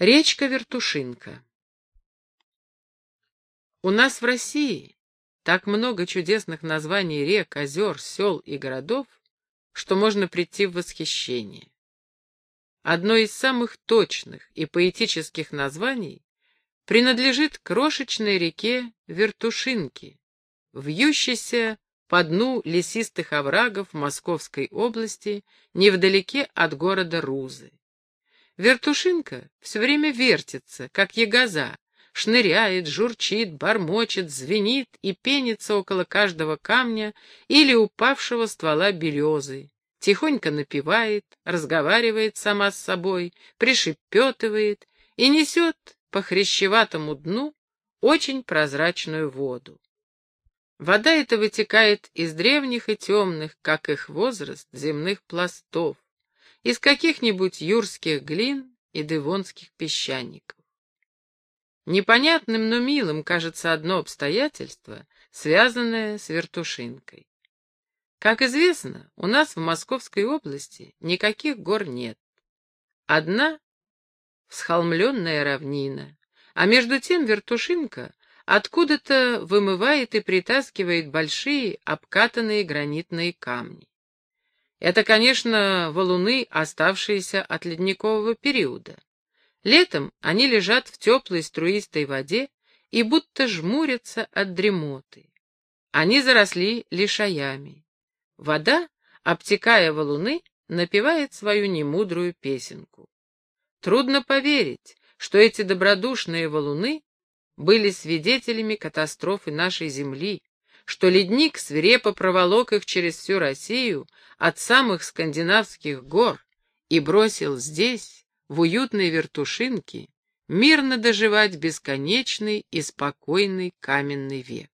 Речка Вертушинка. У нас в России так много чудесных названий рек, озер, сел и городов, что можно прийти в восхищение. Одно из самых точных и поэтических названий принадлежит крошечной реке Вертушинки, вьющейся по дну лесистых оврагов Московской области, невдалеке от города Рузы. Вертушинка все время вертится, как ягоза, шныряет, журчит, бормочет, звенит и пенится около каждого камня или упавшего ствола березы, тихонько напевает, разговаривает сама с собой, пришепетывает и несет по хрящеватому дну очень прозрачную воду. Вода эта вытекает из древних и темных, как их возраст, земных пластов, из каких-нибудь юрских глин и девонских песчаников. Непонятным, но милым кажется одно обстоятельство, связанное с Вертушинкой. Как известно, у нас в Московской области никаких гор нет. Одна всхолмленная равнина, а между тем Вертушинка откуда-то вымывает и притаскивает большие обкатанные гранитные камни. Это, конечно, валуны, оставшиеся от ледникового периода. Летом они лежат в теплой струистой воде и будто жмурятся от дремоты. Они заросли лишаями. Вода, обтекая валуны, напевает свою немудрую песенку. Трудно поверить, что эти добродушные валуны были свидетелями катастрофы нашей земли, что ледник свирепо проволок их через всю Россию от самых скандинавских гор и бросил здесь, в уютной Вертушинке, мирно доживать бесконечный и спокойный каменный век.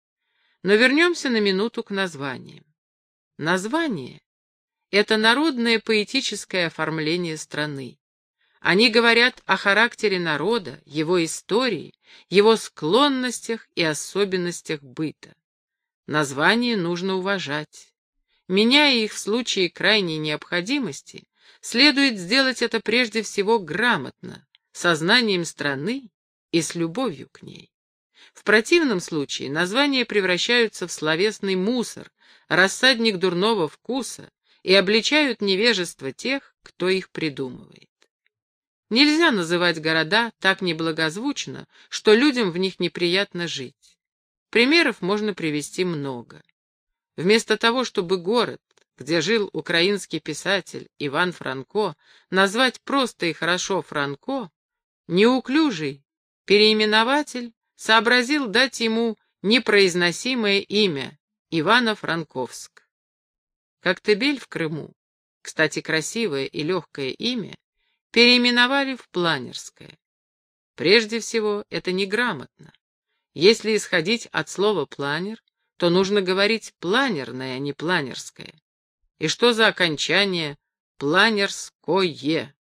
Но вернемся на минуту к названиям. Название — это народное поэтическое оформление страны. Они говорят о характере народа, его истории, его склонностях и особенностях быта. Названия нужно уважать. Меняя их в случае крайней необходимости, следует сделать это прежде всего грамотно, со знанием страны и с любовью к ней. В противном случае названия превращаются в словесный мусор, рассадник дурного вкуса и обличают невежество тех, кто их придумывает. Нельзя называть города так неблагозвучно, что людям в них неприятно жить. Примеров можно привести много. Вместо того, чтобы город, где жил украинский писатель Иван Франко, назвать просто и хорошо Франко, неуклюжий переименователь сообразил дать ему непроизносимое имя Ивано-Франковск. Коктебель в Крыму, кстати, красивое и легкое имя, переименовали в Планерское. Прежде всего, это неграмотно. Если исходить от слова «планер», то нужно говорить «планерное», а не «планерское». И что за окончание «планерское»?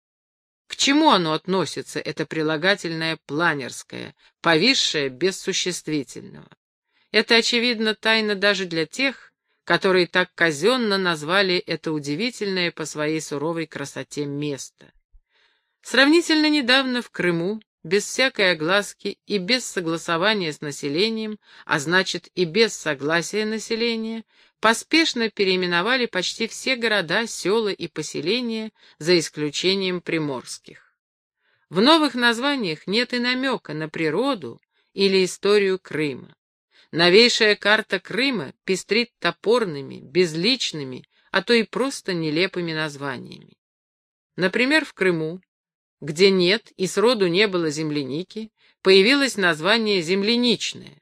К чему оно относится, это прилагательное «планерское», повисшее без существительного? Это, очевидно, тайна даже для тех, которые так казенно назвали это удивительное по своей суровой красоте место. Сравнительно недавно в Крыму, без всякой огласки и без согласования с населением, а значит и без согласия населения, поспешно переименовали почти все города, села и поселения, за исключением приморских. В новых названиях нет и намека на природу или историю Крыма. Новейшая карта Крыма пестрит топорными, безличными, а то и просто нелепыми названиями. Например, в Крыму, где нет и сроду не было земляники, появилось название земляничное.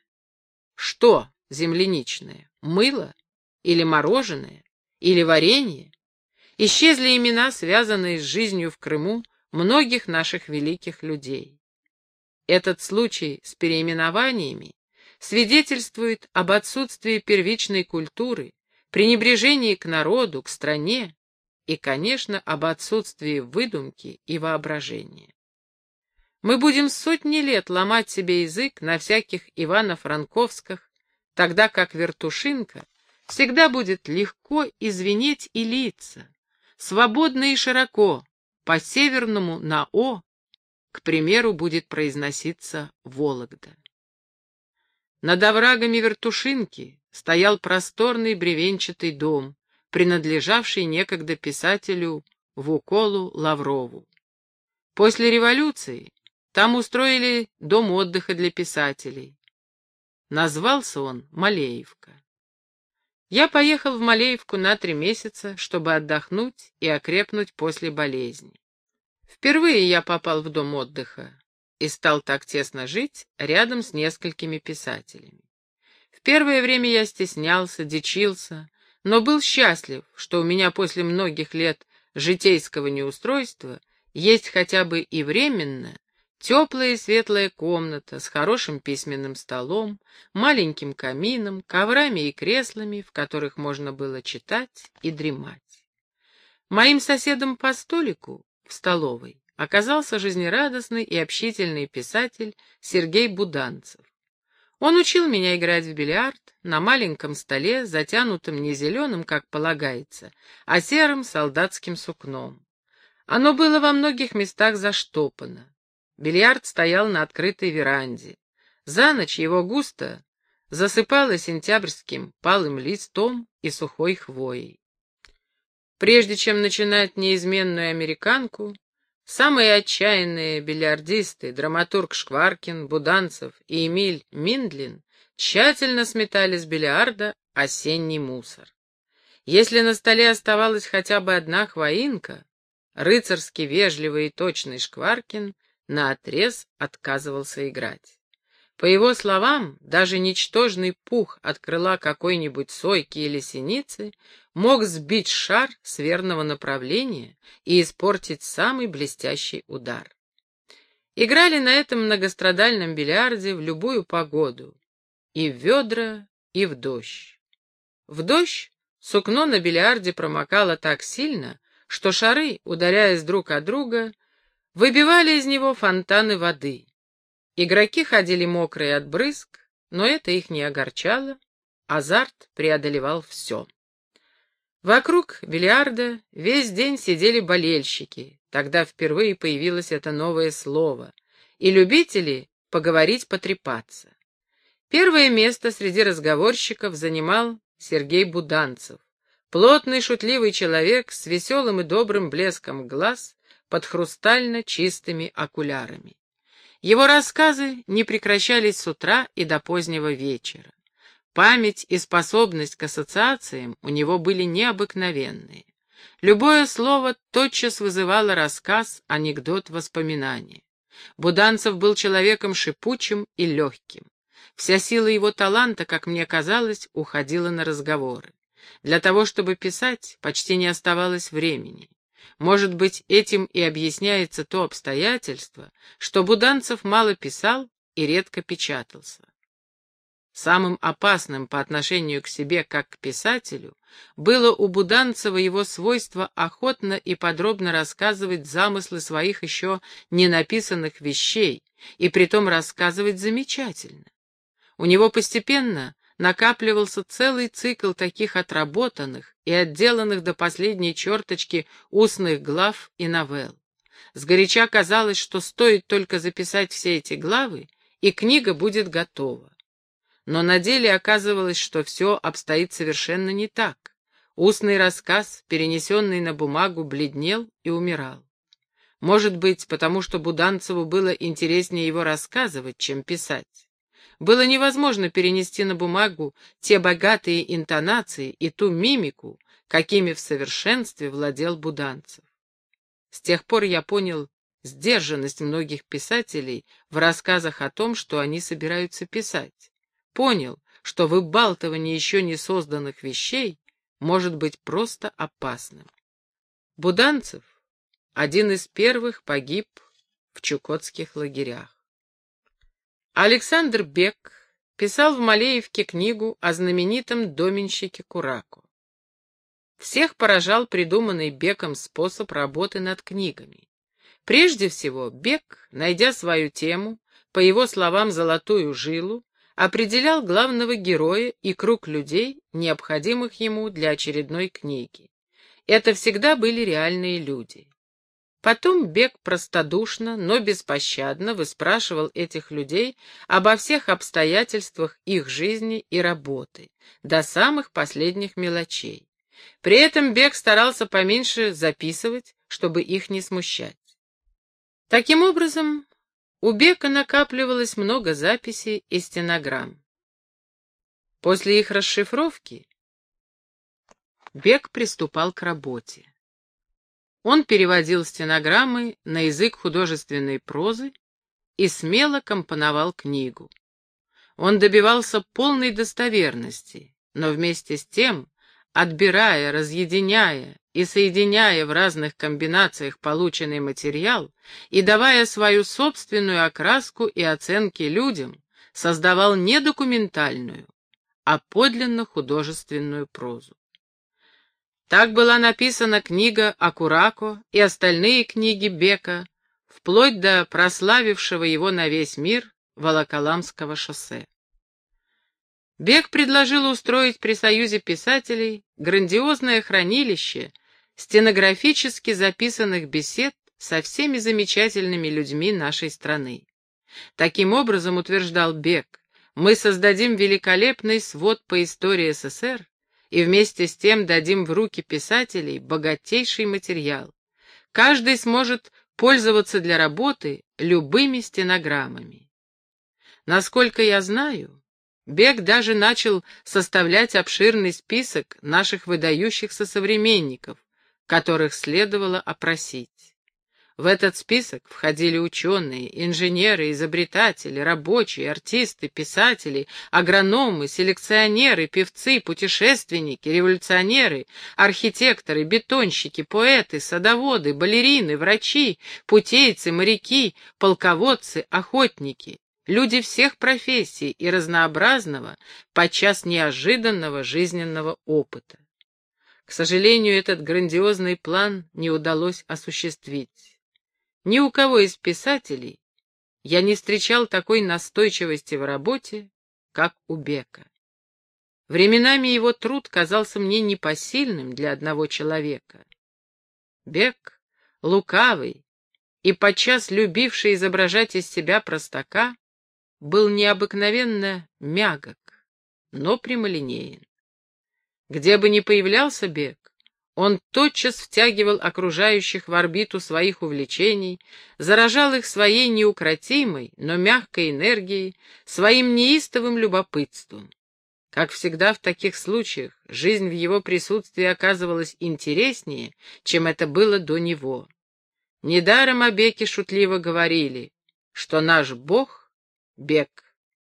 Что земляничное? Мыло? Или мороженое? Или варенье? Исчезли имена, связанные с жизнью в Крыму многих наших великих людей. Этот случай с переименованиями свидетельствует об отсутствии первичной культуры, пренебрежении к народу, к стране, и, конечно, об отсутствии выдумки и воображения. Мы будем сотни лет ломать себе язык на всяких Ивано-Франковских, тогда как Вертушинка всегда будет легко и звенеть и литься, свободно и широко, по-северному на «о», к примеру, будет произноситься Вологда. Над оврагами Вертушинки стоял просторный бревенчатый дом, принадлежавший некогда писателю Вуколу Лаврову. После революции там устроили дом отдыха для писателей. Назвался он Малеевка. Я поехал в Малеевку на 3 месяца, чтобы отдохнуть и окрепнуть после болезни. Впервые я попал в дом отдыха и стал так тесно жить рядом с несколькими писателями. В первое время я стеснялся, дичился, но был счастлив, что у меня после многих лет житейского неустройства есть хотя бы и временно теплая и светлая комната с хорошим письменным столом, маленьким камином, коврами и креслами, в которых можно было читать и дремать. Моим соседом по столику в столовой оказался жизнерадостный и общительный писатель Сергей Буданцев. Он учил меня играть в бильярд на маленьком столе, затянутом не зеленым, как полагается, а серым солдатским сукном. Оно было во многих местах заштопано. Бильярд стоял на открытой веранде. За ночь его густо засыпало сентябрьским палым листом и сухой хвоей. Прежде чем начинать неизменную американку, самые отчаянные бильярдисты, драматург Шкваркин, Буданцев и Эмиль Миндлин, тщательно сметали с бильярда осенний мусор. Если на столе оставалась хотя бы одна хвоинка, рыцарски вежливый и точный Шкваркин наотрез отказывался играть. По его словам, даже ничтожный пух от крыла какой-нибудь сойки или синицы мог сбить шар с верного направления и испортить самый блестящий удар. Играли на этом многострадальном бильярде в любую погоду, и в ведра, и в дождь. В дождь сукно на бильярде промокало так сильно, что шары, ударяясь друг о друга, выбивали из него фонтаны воды. Игроки ходили мокрые от брызг, но это их не огорчало, азарт преодолевал все. Вокруг бильярда весь день сидели болельщики, тогда впервые появилось это новое слово, и любители поговорить, потрепаться. Первое место среди разговорщиков занимал Сергей Буданцев, плотный шутливый человек с веселым и добрым блеском глаз под хрустально чистыми окулярами. Его рассказы не прекращались с утра и до позднего вечера. Память и способность к ассоциациям у него были необыкновенные. Любое слово тотчас вызывало рассказ, анекдот, воспоминание. Буданцев был человеком шипучим и легким. Вся сила его таланта, как мне казалось, уходила на разговоры. Для того, чтобы писать, почти не оставалось времени. Может быть, этим и объясняется то обстоятельство, что Буданцев мало писал и редко печатался. Самым опасным по отношению к себе как к писателю было у Буданцева его свойство охотно и подробно рассказывать замыслы своих еще не написанных вещей, и притом рассказывать замечательно. У него постепенно накапливался целый цикл таких отработанных и отделанных до последней черточки устных глав и новелл. Сгоряча казалось, что стоит только записать все эти главы, и книга будет готова. Но на деле оказывалось, что все обстоит совершенно не так. Устный рассказ, перенесенный на бумагу, бледнел и умирал. Может быть, потому что Буданцеву было интереснее его рассказывать, чем писать. Было невозможно перенести на бумагу те богатые интонации и ту мимику, какими в совершенстве владел Буданцев. С тех пор я понял сдержанность многих писателей в рассказах о том, что они собираются писать. Понял, что выбалтывание еще не созданных вещей может быть просто опасным. Буданцев один из первых погиб в чукотских лагерях. Александр Бек писал в Малеевке книгу о знаменитом доменщике Курако. Всех поражал придуманный Беком способ работы над книгами. Прежде всего, Бек, найдя свою тему, по его словам «золотую жилу», определял главного героя и круг людей, необходимых ему для очередной книги. Это всегда были реальные люди. Потом Бек простодушно, но беспощадно выспрашивал этих людей обо всех обстоятельствах их жизни и работы, до самых последних мелочей. При этом Бек старался поменьше записывать, чтобы их не смущать. Таким образом, у Бека накапливалось много записей и стенограмм. После их расшифровки Бек приступал к работе. Он переводил стенограммы на язык художественной прозы и смело компоновал книгу. Он добивался полной достоверности, но вместе с тем, отбирая, разъединяя и соединяя в разных комбинациях полученный материал и давая свою собственную окраску и оценки людям, создавал не документальную, а подлинно художественную прозу. Так была написана книга Акурако и остальные книги Бека, вплоть до прославившего его на весь мир Волоколамского шоссе. Бек предложил устроить при Союзе писателей грандиозное хранилище стенографически записанных бесед со всеми замечательными людьми нашей страны. Таким образом, утверждал Бек, мы создадим великолепный свод по истории СССР и вместе с тем дадим в руки писателей богатейший материал. Каждый сможет пользоваться для работы любыми стенограммами. Насколько я знаю, Бек даже начал составлять обширный список наших выдающихся современников, которых следовало опросить. В этот список входили ученые, инженеры, изобретатели, рабочие, артисты, писатели, агрономы, селекционеры, певцы, путешественники, революционеры, архитекторы, бетонщики, поэты, садоводы, балерины, врачи, путейцы, моряки, полководцы, охотники, люди всех профессий и разнообразного, подчас неожиданного жизненного опыта. К сожалению, этот грандиозный план не удалось осуществить. Ни у кого из писателей я не встречал такой настойчивости в работе, как у Бека. Временами его труд казался мне непосильным для одного человека. Бек, лукавый и подчас любивший изображать из себя простака, был необыкновенно мягок, но прямолинеен. Где бы ни появлялся Бек, он тотчас втягивал окружающих в орбиту своих увлечений, заражал их своей неукротимой, но мягкой энергией, своим неистовым любопытством. Как всегда в таких случаях, жизнь в его присутствии оказывалась интереснее, чем это было до него. Недаром о Беке шутливо говорили, что наш Бог — Бек.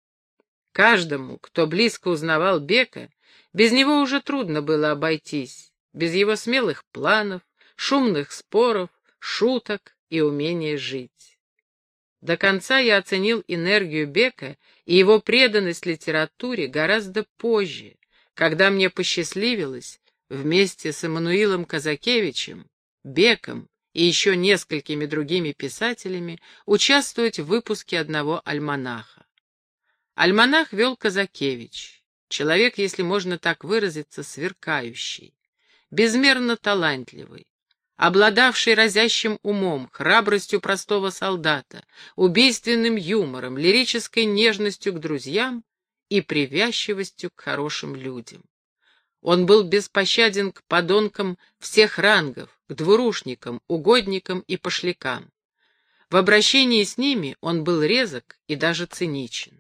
Каждому, кто близко узнавал Бека, без него уже трудно было обойтись, без его смелых планов, шумных споров, шуток и умения жить. До конца я оценил энергию Бека и его преданность литературе гораздо позже, когда мне посчастливилось вместе с Эммануилом Казакевичем, Беком и еще несколькими другими писателями участвовать в выпуске одного альманаха. Альманах вел Казакевич, человек, если можно так выразиться, сверкающий, безмерно талантливый, обладавший разящим умом, храбростью простого солдата, убийственным юмором, лирической нежностью к друзьям и привязчивостью к хорошим людям. Он был беспощаден к подонкам всех рангов, к двурушникам, угодникам и пошлякам. В обращении с ними он был резок и даже циничен.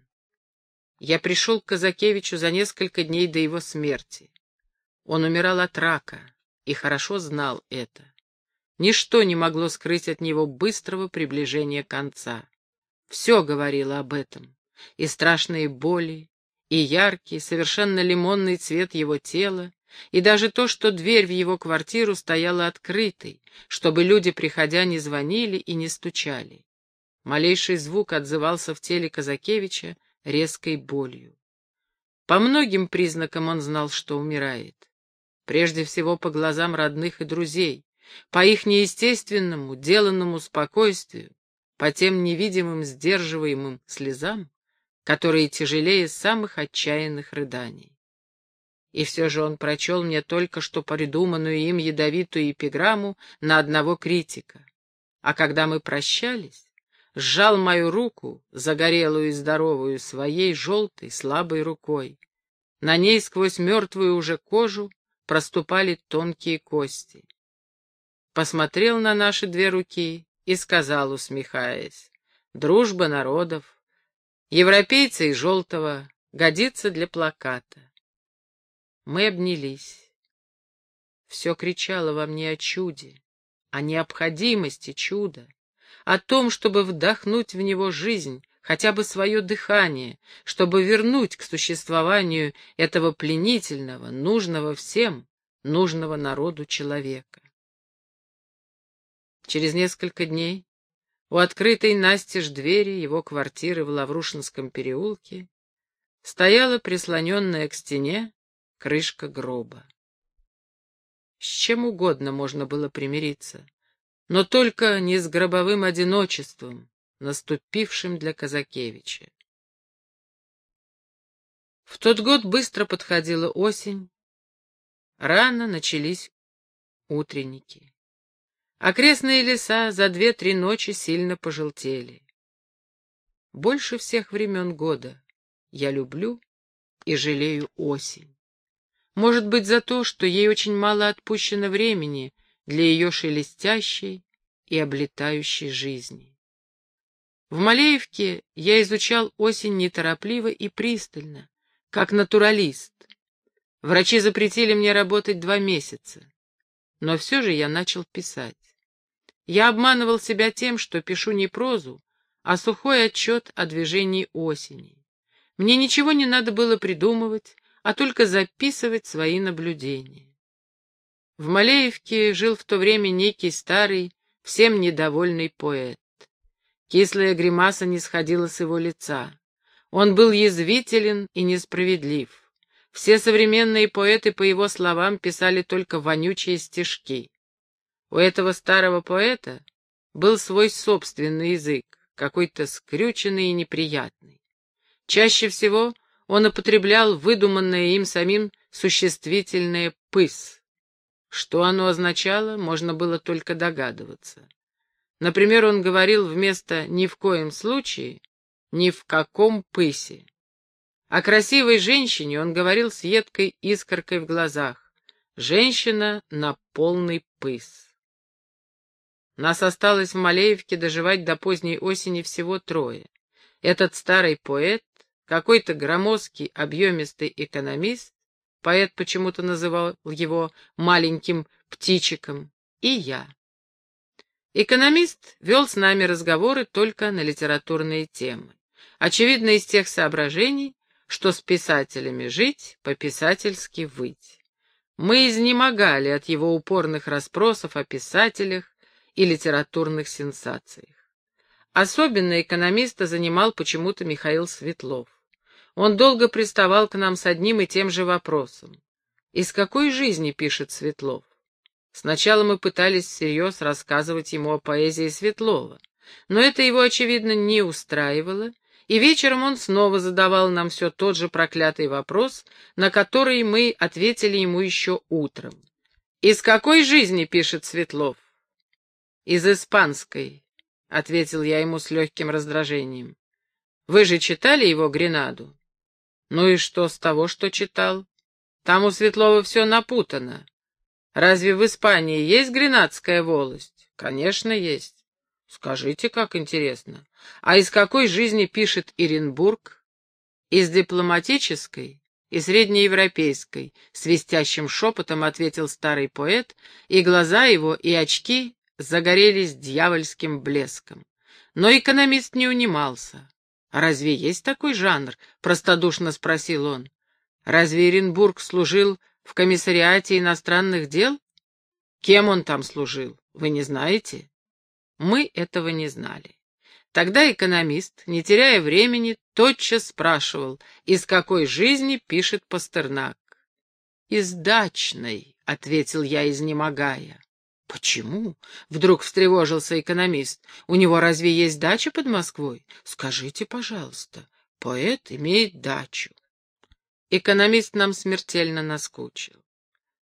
Я пришел к Казакевичу за несколько дней до его смерти. Он умирал от рака и хорошо знал это. Ничто не могло скрыть от него быстрого приближения конца. Все говорило об этом, и страшные боли, и яркий, совершенно лимонный цвет его тела, и даже то, что дверь в его квартиру стояла открытой, чтобы люди, приходя, не звонили и не стучали. Малейший звук отзывался в теле Казакевича резкой болью. По многим признакам он знал, что умирает. Прежде всего по глазам родных и друзей, по их неестественному, деланному спокойствию, по тем невидимым сдерживаемым слезам, которые тяжелее самых отчаянных рыданий. И все же он прочел мне только что придуманную им ядовитую эпиграмму на одного критика. а когда мы прощались, сжал мою руку, загорелую и здоровую, своей желтой, слабой рукой. На ней сквозь мертвую уже кожу проступали тонкие кости. Посмотрел на наши две руки и сказал, усмехаясь: «Дружба народов, европейца и желтого, годится для плаката». Мы обнялись. Все кричало во мне о чуде, о необходимости чуда, о том, чтобы вдохнуть в него жизнь, хотя бы свое дыхание, чтобы вернуть к существованию этого пленительного, нужного всем, нужного народу человека. Через несколько дней у открытой настежь двери его квартиры в Лаврушинском переулке стояла прислоненная к стене крышка гроба. С чем угодно можно было примириться, но только не с гробовым одиночеством, наступившим для Казакевича. В тот год быстро подходила осень, рано начались утренники. Окрестные леса за 2-3 ночи сильно пожелтели. Больше всех времен года я люблю и жалею осень. Может быть, за то, что ей очень мало отпущено времени для ее шелестящей и облетающей жизни. В Малеевке я изучал осень неторопливо и пристально, как натуралист. Врачи запретили мне работать 2 месяца, но все же я начал писать. Я обманывал себя тем, что пишу не прозу, а сухой отчет о движении осени. Мне ничего не надо было придумывать, а только записывать свои наблюдения. В Малеевке жил в то время некий старый, всем недовольный поэт. Кислая гримаса не сходила с его лица. Он был язвителен и несправедлив. Все современные поэты, по его словам, писали только вонючие стишки. У этого старого поэта был свой собственный язык, какой-то скрюченный и неприятный. Чаще всего он употреблял выдуманное им самим существительное «пыс». Что оно означало, можно было только догадываться. Например, он говорил вместо «ни в коем случае» «ни в каком пысе». О красивой женщине он говорил с едкой искоркой в глазах: «Женщина на полный пыс». Нас осталось в Малеевке доживать до поздней осени всего 3. Этот старый поэт, какой-то громоздкий, объемистый экономист, поэт почему-то называл его маленьким птичиком, и я. Экономист вел с нами разговоры только на литературные темы. Очевидно, из тех соображений, что с писателями жить, по-писательски выть. Мы изнемогали от его упорных расспросов о писателях и литературных сенсациях. Особенно экономиста занимал почему-то Михаил Светлов. Он долго приставал к нам с одним и тем же вопросом: из какой жизни пишет Светлов? Сначала мы пытались всерьез рассказывать ему о поэзии Светлова, но это его, очевидно, не устраивало, и вечером он снова задавал нам все тот же проклятый вопрос, на который мы ответили ему еще утром. «Из какой жизни пишет Светлов?» «Из испанской», — ответил я ему с легким раздражением. «Вы же читали его «Гренаду»?» «Ну и что с того, что читал? Там у Светлова все напутано. Разве в Испании есть гренадская волость?» «Конечно, есть». «Скажите, как интересно. А из какой жизни пишет Иренбург?» «Из дипломатической и среднеевропейской», — свистящим шепотом ответил старый поэт, и глаза его, и очки загорелись дьявольским блеском. Но экономист не унимался. «А разве есть такой жанр?» — простодушно спросил он. «Разве Иренбург служил в комиссариате иностранных дел? Кем он там служил, вы не знаете?» Мы этого не знали. Тогда экономист, не теряя времени, тотчас спрашивал, из какой жизни пишет Пастернак. «Из дачной», — ответил я, изнемогая. «Почему?» — вдруг встревожился экономист. «У него разве есть дача под Москвой? Скажите, пожалуйста, поэт имеет дачу». Экономист нам смертельно наскучил.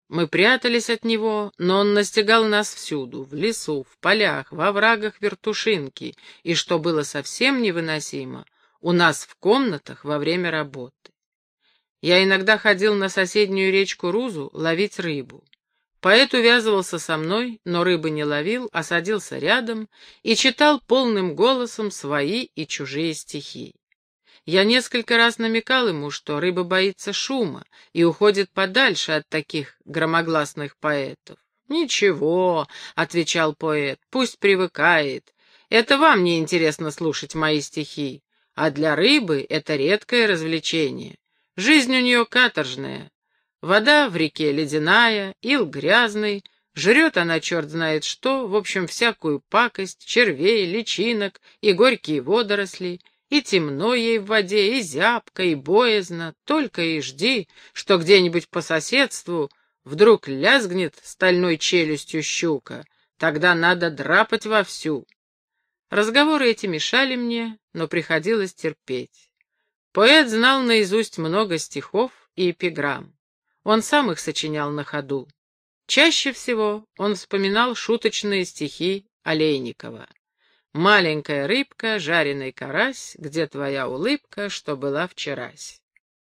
Мы прятались от него, но он настигал нас всюду, в лесу, в полях, во оврагах Вертушинки, и, что было совсем невыносимо, у нас в комнатах во время работы. Я иногда ходил на соседнюю речку Рузу ловить рыбу. Поэт увязывался со мной, но рыбы не ловил, а садился рядом и читал полным голосом свои и чужие стихи. Я несколько раз намекал ему, что рыба боится шума и уходит подальше от таких громогласных поэтов. «Ничего», — отвечал поэт, — «пусть привыкает. Это вам не интересно слушать мои стихи, а для рыбы это редкое развлечение. Жизнь у нее каторжная. Вода в реке ледяная, ил грязный, жрет она черт знает что, в общем, всякую пакость, червей, личинок и горькие водоросли». И темно ей в воде, и зябко, и боязно, только и жди, что где-нибудь по соседству вдруг лязгнет стальной челюстью щука. Тогда надо драпать вовсю. Разговоры эти мешали мне, но приходилось терпеть. Поэт знал наизусть много стихов и эпиграмм. Он сам их сочинял на ходу. Чаще всего он вспоминал шуточные стихи Олейникова. «Маленькая рыбка, жареный карась, где твоя улыбка, что была вчерась?»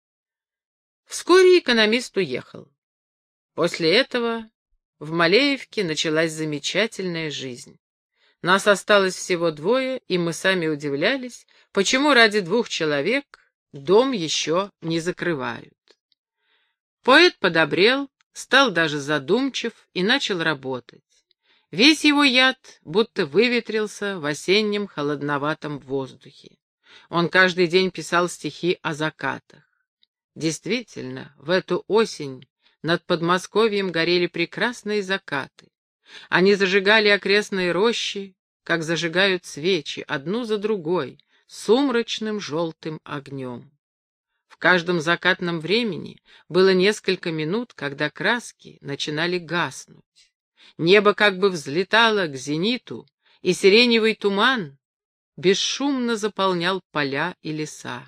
Вскоре экономист уехал. После этого в Малеевке началась замечательная жизнь. Нас осталось всего двое, и мы сами удивлялись, почему ради 2 человек дом еще не закрывают. Поэт подобрел, стал даже задумчив и начал работать. Весь его яд будто выветрился в осеннем холодноватом воздухе. Он каждый день писал стихи о закатах. Действительно, в эту осень над Подмосковьем горели прекрасные закаты. Они зажигали окрестные рощи, как зажигают свечи, одну за другой, сумрачным желтым огнем. В каждом закатном времени было несколько минут, когда краски начинали гаснуть. Небо как бы взлетало к зениту, и сиреневый туман бесшумно заполнял поля и леса.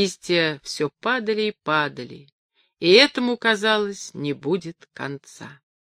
Листья все падали и падали, и этому, казалось, не будет конца.